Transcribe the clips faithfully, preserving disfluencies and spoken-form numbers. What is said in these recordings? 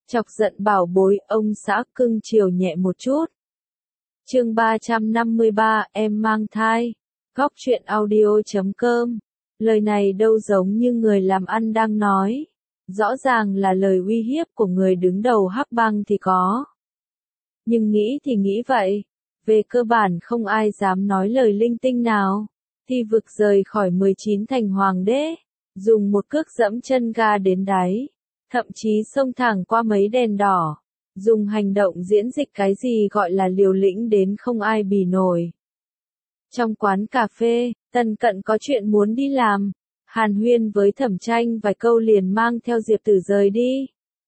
Chọc giận bảo bối, ông xã cưng chiều nhẹ một chút. Chương ba trăm năm mươi ba, em mang thai. Góc truyện audio chấm com. Lời này đâu giống như người làm ăn đang nói. Rõ ràng là lời uy hiếp của người đứng đầu Hắc Bang thì có. Nhưng nghĩ thì nghĩ vậy. Về cơ bản không ai dám nói lời linh tinh nào. Thi vực rời khỏi mười chín thành hoàng đế. Dùng một cước dẫm chân ga đến đáy. Thậm chí xông thẳng qua mấy đèn đỏ. Dùng hành động diễn dịch cái gì gọi là liều lĩnh đến không ai bì nổi. Trong quán cà phê, Tần Cận có chuyện muốn đi làm. Hàn huyên với Thẩm Tranh vài câu liền mang theo Diệp Tử rời đi.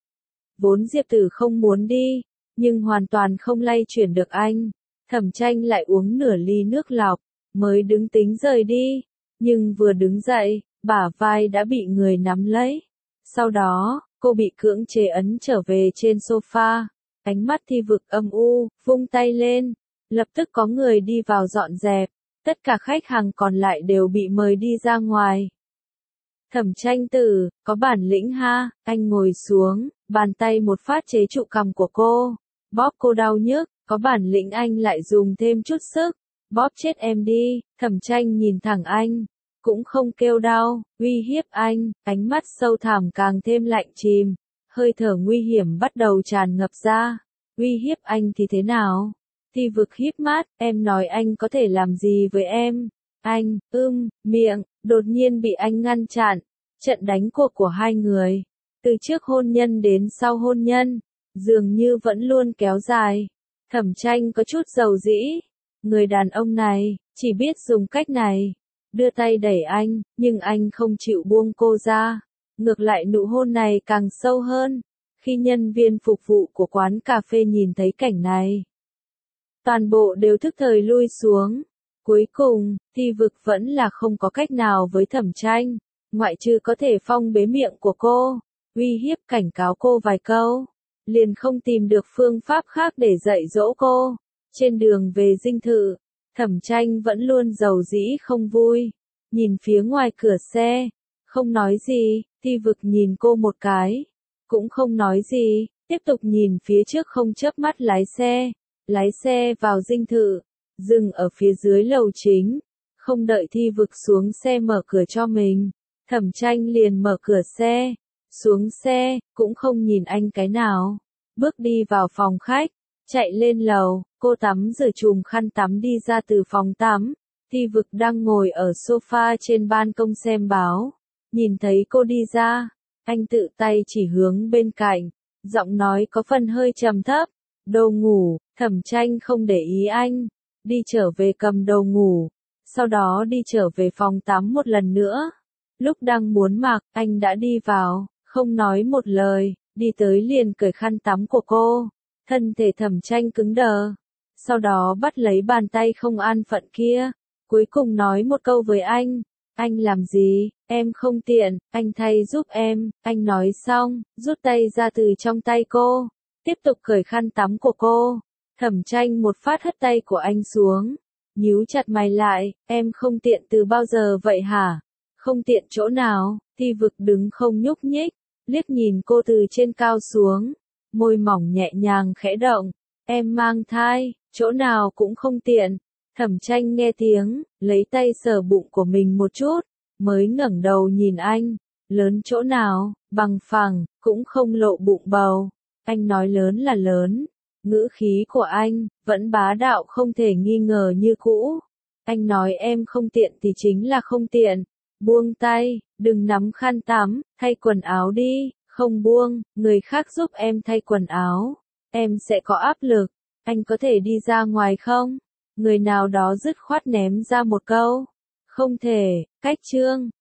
Vốn Diệp Tử không muốn đi, nhưng hoàn toàn không lay chuyển được anh. Thẩm Tranh lại uống nửa ly nước lọc, mới đứng tính rời đi. Nhưng vừa đứng dậy, bả vai đã bị người nắm lấy. Sau đó, cô bị cưỡng chế ấn trở về trên sofa. Ánh mắt Thi Vực âm u, vung tay lên. Lập tức có người đi vào dọn dẹp. Tất cả khách hàng còn lại đều bị mời đi ra ngoài. Thẩm Tranh Tử, có bản lĩnh ha, anh ngồi xuống, bàn tay một phát chế trụ cằm của cô. Bóp cô đau nhức, có bản lĩnh anh lại dùng thêm chút sức. Bóp chết em đi, Thẩm Tranh nhìn thẳng anh. Cũng không kêu đau, uy hiếp anh, ánh mắt sâu thẳm càng thêm lạnh chìm. Hơi thở nguy hiểm bắt đầu tràn ngập ra. Uy hiếp anh thì thế nào? Thi Vực híp mắt, em nói anh có thể làm gì với em? Anh, ưm, miệng, đột nhiên bị anh ngăn chặn. Trận đánh cuộc của hai người, từ trước hôn nhân đến sau hôn nhân, dường như vẫn luôn kéo dài. Thẩm Tranh có chút dầu dĩ. Người đàn ông này, chỉ biết dùng cách này. Đưa tay đẩy anh, nhưng anh không chịu buông cô ra. Ngược lại nụ hôn này càng sâu hơn. Khi nhân viên phục vụ của quán cà phê nhìn thấy cảnh này, toàn bộ đều thức thời lui xuống. Cuối cùng, Thi Vực vẫn là không có cách nào với Thẩm Tranh, ngoại trừ có thể phong bế miệng của cô, uy hiếp cảnh cáo cô vài câu, liền không tìm được phương pháp khác để dạy dỗ cô. Trên đường về dinh thự, Thẩm Tranh vẫn luôn dầu dĩ không vui, nhìn phía ngoài cửa xe, không nói gì. Thi Vực nhìn cô một cái, cũng không nói gì, tiếp tục nhìn phía trước không chớp mắt lái xe. Lái xe vào dinh thự, dừng ở phía dưới lầu chính, không đợi Thi Vực xuống xe mở cửa cho mình. Thẩm Tranh liền mở cửa xe, xuống xe, cũng không nhìn anh cái nào. Bước đi vào phòng khách, chạy lên lầu, cô tắm rửa chùm khăn tắm đi ra từ phòng tắm. Thi Vực đang ngồi ở sofa trên ban công xem báo. Nhìn thấy cô đi ra, anh tự tay chỉ hướng bên cạnh, giọng nói có phần hơi trầm thấp. Đồ ngủ. Thẩm Tranh không để ý anh, đi trở về cầm đồ ngủ, sau đó đi trở về phòng tắm một lần nữa. Lúc đang muốn mặc, anh đã đi vào, không nói một lời, đi tới liền cởi khăn tắm của cô. Thân thể Thẩm Tranh cứng đờ, sau đó bắt lấy bàn tay không an phận kia, cuối cùng nói một câu với anh. Anh làm gì, em không tiện, anh thay giúp em. Anh nói xong, rút tay ra từ trong tay cô, tiếp tục cởi khăn tắm của cô. Thẩm Tranh một phát hất tay của anh xuống, nhíu chặt mày lại. Em không tiện từ bao giờ vậy hả? Không tiện chỗ nào? Thi Vực đứng không nhúc nhích, liếc nhìn cô từ trên cao xuống, môi mỏng nhẹ nhàng khẽ động. Em mang thai, chỗ nào cũng không tiện. Thẩm Tranh nghe tiếng, lấy tay sờ bụng của mình một chút, mới ngẩng đầu nhìn anh. Lớn chỗ nào? Bằng phẳng, cũng không lộ bụng bầu. Anh nói lớn là lớn. Ngữ khí của anh, vẫn bá đạo không thể nghi ngờ như cũ. Anh nói em không tiện thì chính là không tiện. Buông tay, đừng nắm khăn tắm, thay quần áo đi. Không buông, người khác giúp em thay quần áo. Em sẽ có áp lực. Anh có thể đi ra ngoài không? Người nào đó dứt khoát ném ra một câu. Không thể, cách chương.